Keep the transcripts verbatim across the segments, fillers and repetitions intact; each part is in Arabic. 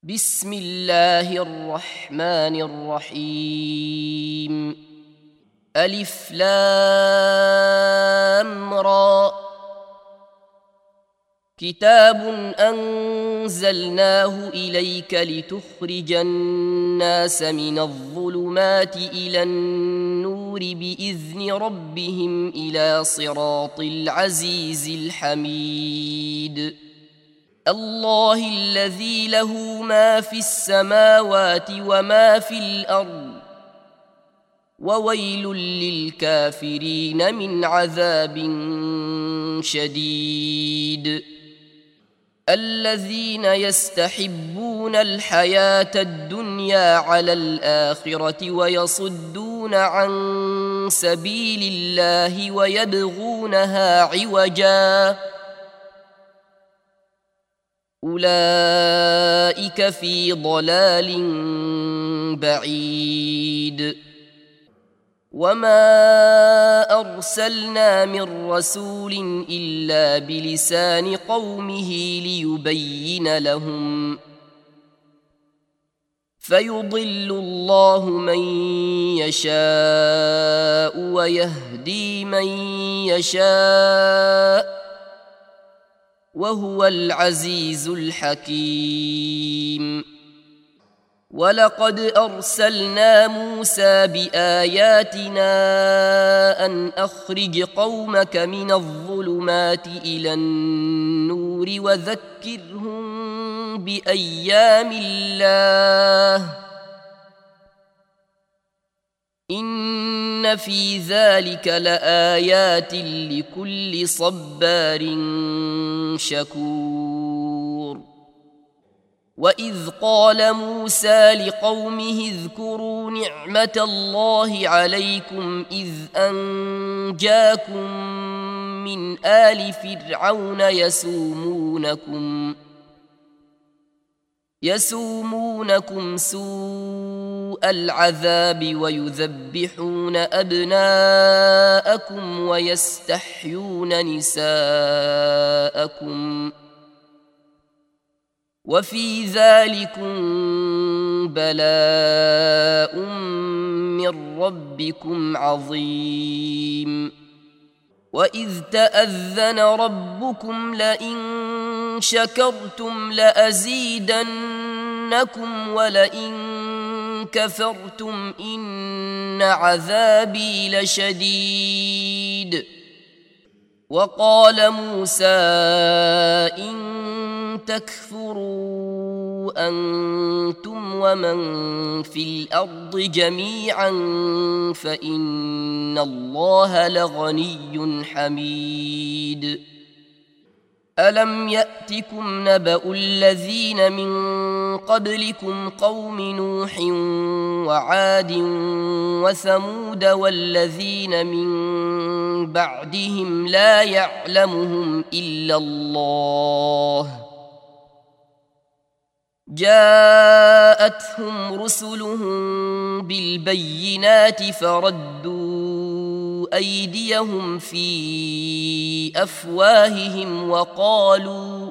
بسم الله الرحمن الرحيم. ألف لام را. كتاب أنزلناه إليك لتخرج الناس من الظلمات إلى النور بإذن ربهم إلى صراط العزيز الحميد. الله الذي له ما في السماوات وما في الأرض وويل للكافرين من عذاب شديد. الذين يستحبون الحياة الدنيا على الآخرة ويصدون عن سبيل الله ويبغونها عوجا أولئك في ضلال بعيد. وما أرسلنا من رسول إلا بلسان قومه ليبين لهم فيضل الله من يشاء ويهدي من يشاء وهو العزيز الحكيم. ولقد أرسلنا موسى بآياتنا أن أخرج قومك من الظلمات إلى النور وذكرهم بأيام الله إن في ذلك لآيات لكل صبار شكور. وإذ قال موسى لقومه اذكروا نعمة الله عليكم إذ أنجاكم من آل فرعون يسومونكم يسومونكم سوء العذاب ويذبحون أبناءكم ويستحيون نساءكم وفي ذلكم بلاء من ربكم عظيم. وإذ تأذن ربكم لئن شكرتم لأزيدنكم ولئن كفرتم إن عذابي لشديد. وقال موسى إن تكفروا أنتم ومن في الأرض جميعا فإن الله لغني حميد. ألم يأتكم نبأ الذين من قبلكم قوم نوح وعاد وثمود والذين من بعدهم لا يعلمهم إلا الله جاءتهم رسلهم بالبينات فردوا أيديهم في أفواههم وقالوا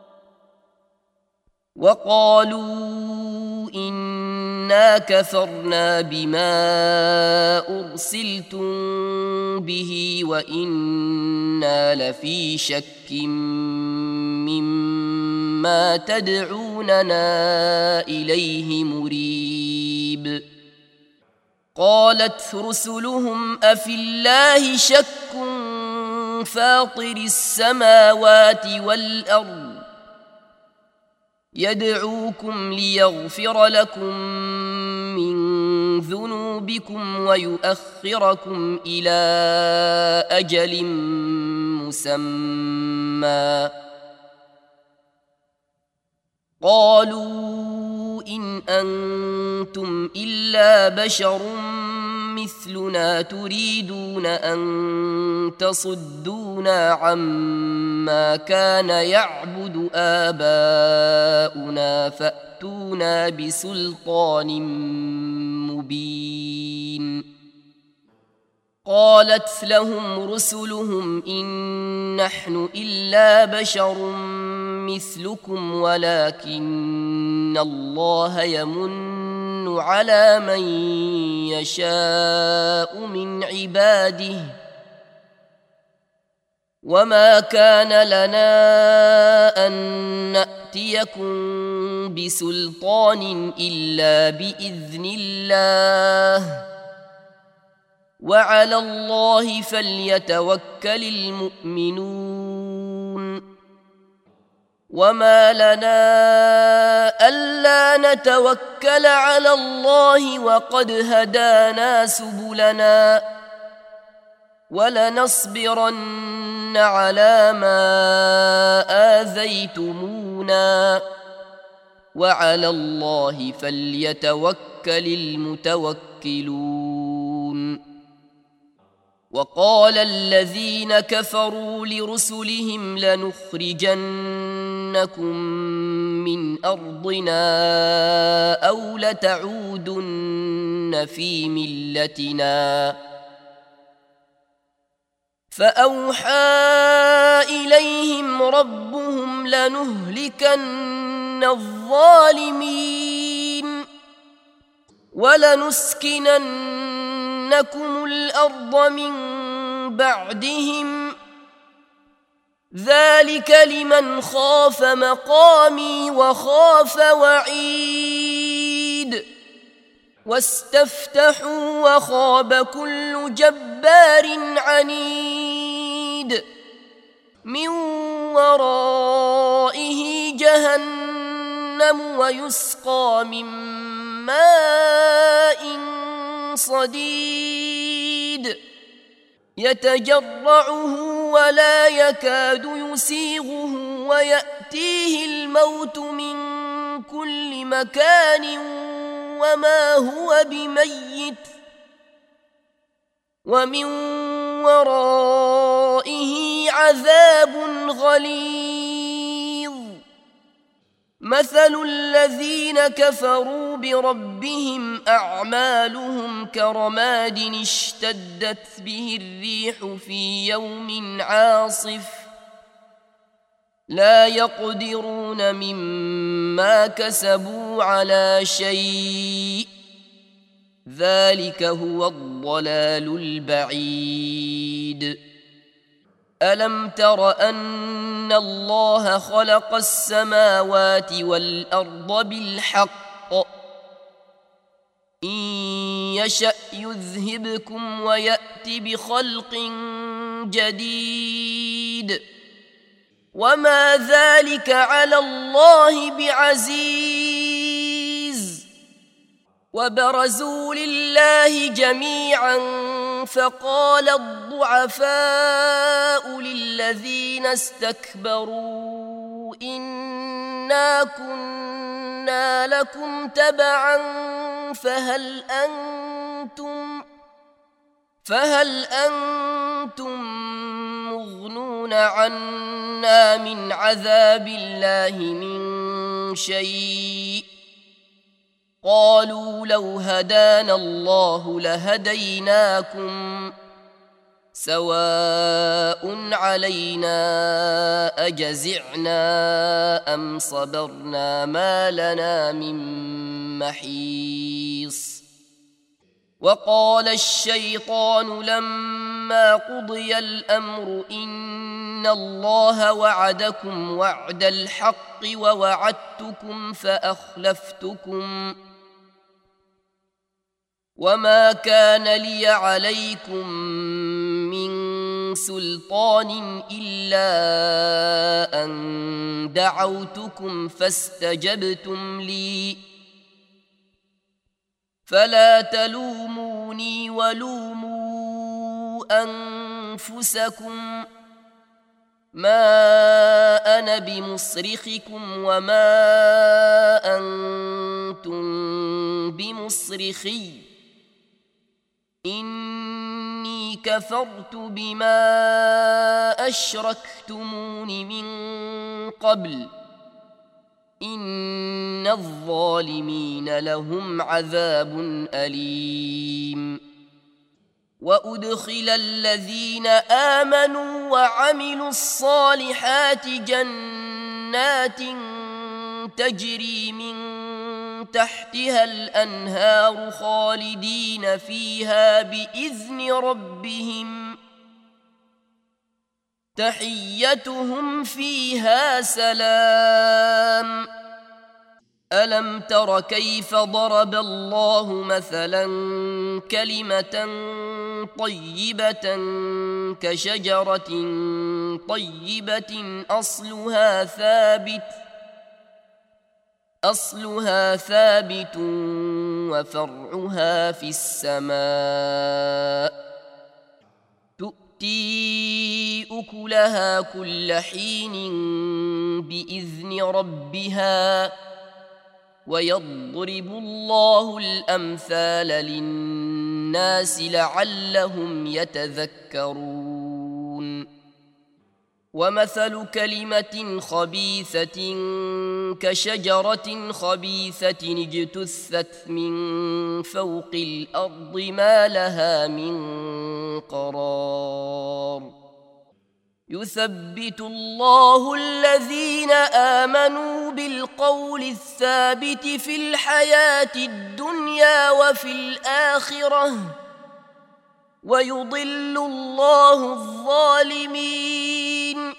وقالوا إنا كفرنا بما أرسلتم به وإنا لفي شك مما تدعوننا إليه مريب. قالت رسلهم أفي الله شك فاطر السماوات والأرض يدعوكم ليغفر لكم من ذنوبكم ويؤخركم إلى أجل مسمى قالوا إن أنتم إلا بشر مثلنا تريدون أن تصدونا عما كان يعبد آباؤنا فأتونا بسلطان مبين. قالت لهم رسلهم إن نحن إلا بشر مثلكم ولكن إن الله يمن على من يشاء من عباده وما كان لنا أن نأتيكم بسلطان إلا بإذن الله وعلى الله فليتوكل المؤمنون وما لنا ألا نتوكل على الله وقد هدانا سبلنا ولنصبرن على ما آذيتمونا وعلى الله فليتوكل المتوكلون وقال الذين كفروا لرسلهم لنخرجنكم من أرضنا أو لتعودن في ملتنا فأوحى إليهم ربهم لنهلكن الظالمين ولنسكننكم الأرض من بعدهم ذلك لمن خاف مقامي وخاف وعيد واستفتحوا وخاب كل جبار عنيد من ورائه جهنم ويسقى من ماء صديد يتجرعه ولا يكاد يسيغه ويأتيه الموت من كل مكان وما هو بميت ومن ورائه عذاب غليظ مثل الذين كفروا بربهم أعمالهم كرماد اشتدت به الريح في يوم عاصف لا يقدرون مما كسبوا على شيء ذلك هو الضلال البعيد ألم تر أن الله خلق السماوات والأرض بالحق إن يشأ يذهبكم ويأت بخلق جديد وما ذلك على الله بعزيز وبرزوا لله جميعا فقال الضعفاء للذين استكبروا إنا كنا لكم تبعا فهل أنتم فهل أنتم مغنون عنا من عذاب الله من شيء قالوا لو هدانا الله لهديناكم سواء علينا أجزعنا أم صبرنا ما لنا من محيص وقال الشيطان لما قضي الأمر إن الله وعدكم وعد الحق ووعدتكم فأخلفتكم وما كان لي عليكم من سلطان إلا أن دعوتكم فاستجبتم لي فلا تلوموني ولوموا أنفسكم ما أنا بمصرخكم وما أنتم بمصرخي إني كفرت بما أشركتمون من قبل إن الظالمين لهم عذاب أليم وأدخل الذين آمنوا وعملوا الصالحات جنات تجري من تحتها الأنهار خالدين فيها بإذن ربهم تحيتهم فيها سلام. ألم تر كيف ضرب الله مثلا كلمة طيبة كشجرة طيبة أصلها ثابت أصلها ثابت وفرعها في السماء تؤتي أكلها كل حين بإذن ربها ويضرب الله الأمثال للناس لعلهم يتذكرون. ومثل كلمة خبيثة كشجرة خبيثة اجتثت من فوق الأرض ما لها من قرار. يثبت الله الذين آمنوا بالقول الثابت في الحياة الدنيا وفي الآخرة ويضل الله الظالمين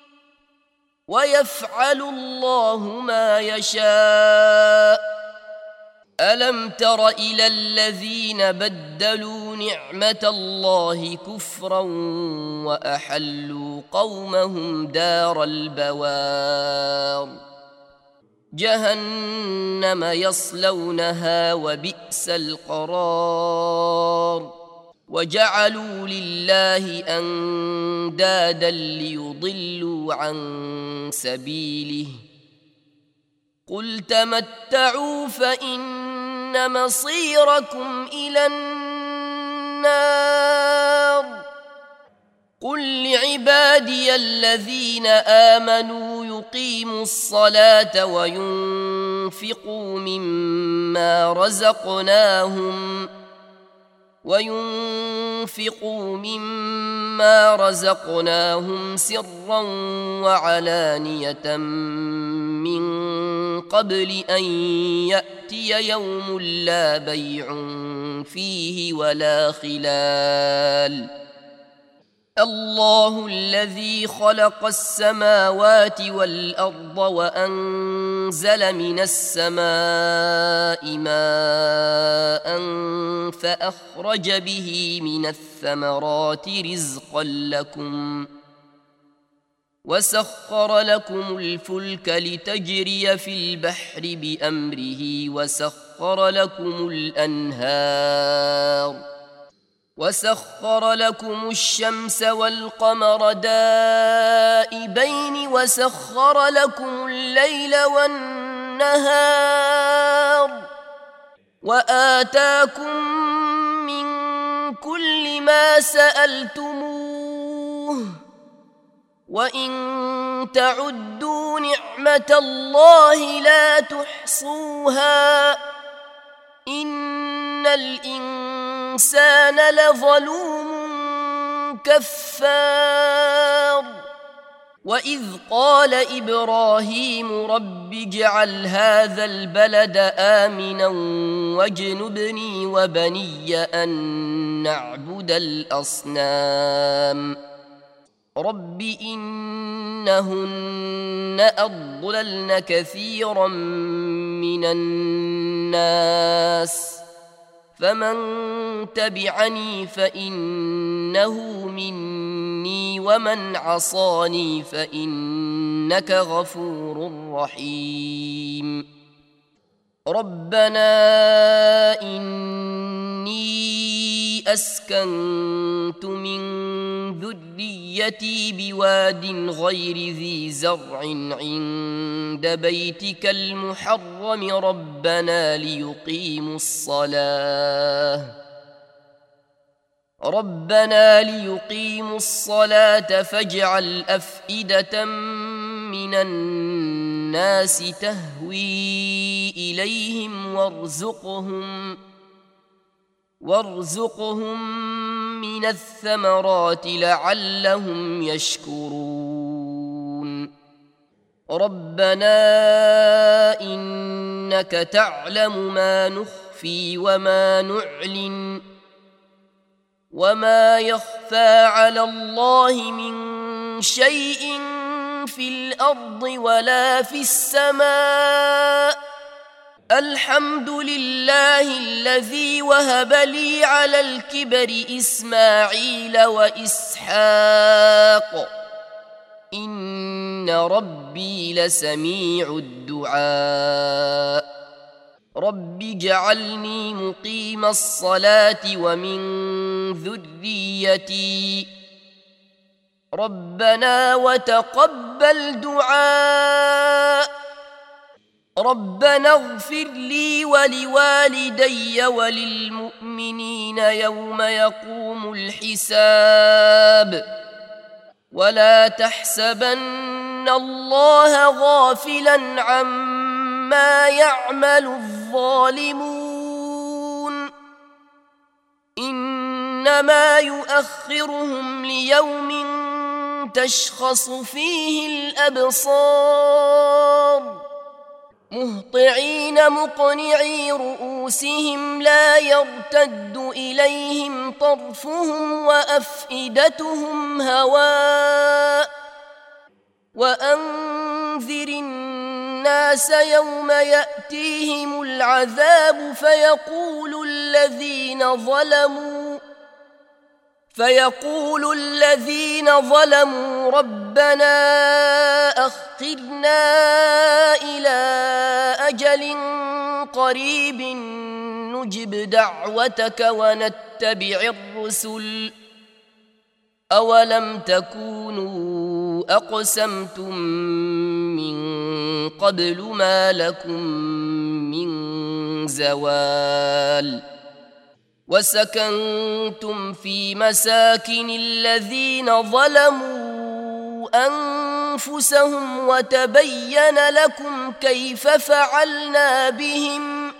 ويفعل الله ما يشاء. ألم تر إلى الذين بدلوا نعمة الله كفرا وأحلوا قومهم دار البوار جهنم يصلونها وبئس القرار. وجعلوا لله أندادا ليضلوا عن سبيله قل تمتعوا فإن مصيركم إلى النار. قل لعبادي الذين آمنوا يقيموا الصلاة وينفقوا مما رزقناهم وينفقوا مما رزقناهم سرا وعلانية من قبل أن يأتي يوم لا بيع فيه ولا خلال. الله الذي خلق السماوات والأرض وأنزل من السماء ماء فأخرج به من الثمرات رزقا لكم وسخر لكم الفلك لتجري في البحر بأمره وسخر لكم الأنهار وسخر لكم الشمس والقمر دائبين وسخر لكم الليل والنهار وآتاكم من كل ما سألتموه وإن تعدوا نعمة الله لا تحصوها إن الإنسان لظلوم كفار. وإذ قال إبراهيم رب اجعل هذا البلد آمنا واجنبني وبني أن نعبد الأصنام رب إنهن أضللن كثيرا من الناس فمن تبعني فإنه مني ومن عصاني فإنك غفور رحيم. ربنا إني أسكنت من ذريتي بواد غير ذي زرع عند بيتك المحرم ربنا ليقيموا الصلاة ربنا ليقيموا الصلاة فاجعل أفئدة من الناس تهوي إليهم وارزقهم وارزقهم من الثمرات لعلهم يشكرون. ربنا إن إنك تعلم ما نخفي وما نعلن وما يخفى على الله من شيء في الأرض ولا في السماء الحمد لله الذي وهب لي على الكبر إسماعيل وإسحاق إن ربي لسميع الدعاء رب اجعلني مقيم الصلاة ومن ذريتي ربنا وتقبل دعاء ربنا اغفر لي ولوالدي وللمؤمنين يوم يقوم الحساب ولا تحسبن الله غافلا عما يعمل الظالمون إنما يؤخرهم ليوم تشخص فيه الأبصار مهطعين مقنعي رؤوسهم لا يرتد إليهم طرفهم وأفئدتهم هواء وأنذر الناس يوم يأتيهم العذاب فيقول الذين ظلموا فيقول الذين ظلموا ربنا أخرنا إلى أجل قريب نجب دعوتك ونتبع الرسل أولم تكونوا أقسمتم من قبل ما لكم من زوال وسكنتم في مساكن الذين ظلموا أنفسهم وتبين لكم كيف فعلنا بهم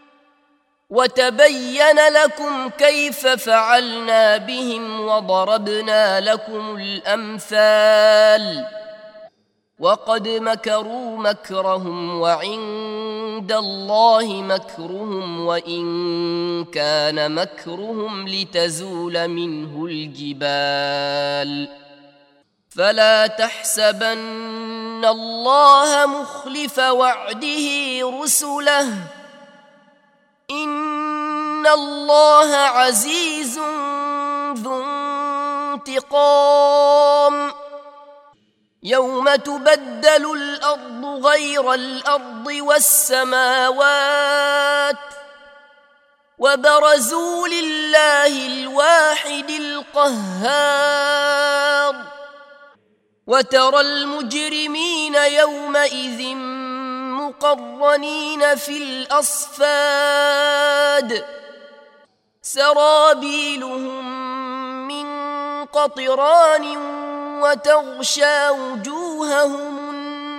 وتبين لكم كيف فعلنا بهم وضربنا لكم الأمثال وقد مكروا مكرهم وعند الله مكرهم وإن كان مكرهم لتزول منه الجبال فلا تحسبن الله مخلف وعده رسله إن الله عزيز ذو انتقام يوم تبدل الأرض غير الأرض والسماوات وبرزوا لله الواحد القهار وترى المجرمين يومئذ مقرنين في الأصفاد سرابيلهم من قطران وتغشى وجوههم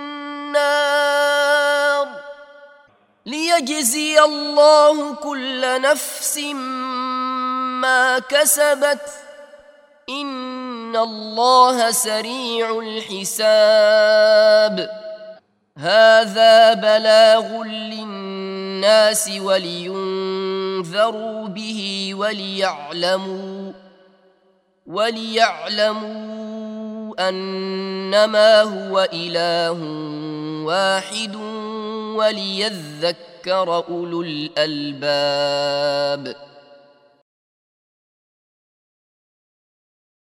النار ليجزي الله كل نفس ما كسبت إن الله سريع الحساب هذا بلاغ للناس ولينذروا به وليعلموا وليعلموا أنما هو إله واحد وليذكر أولو الألباب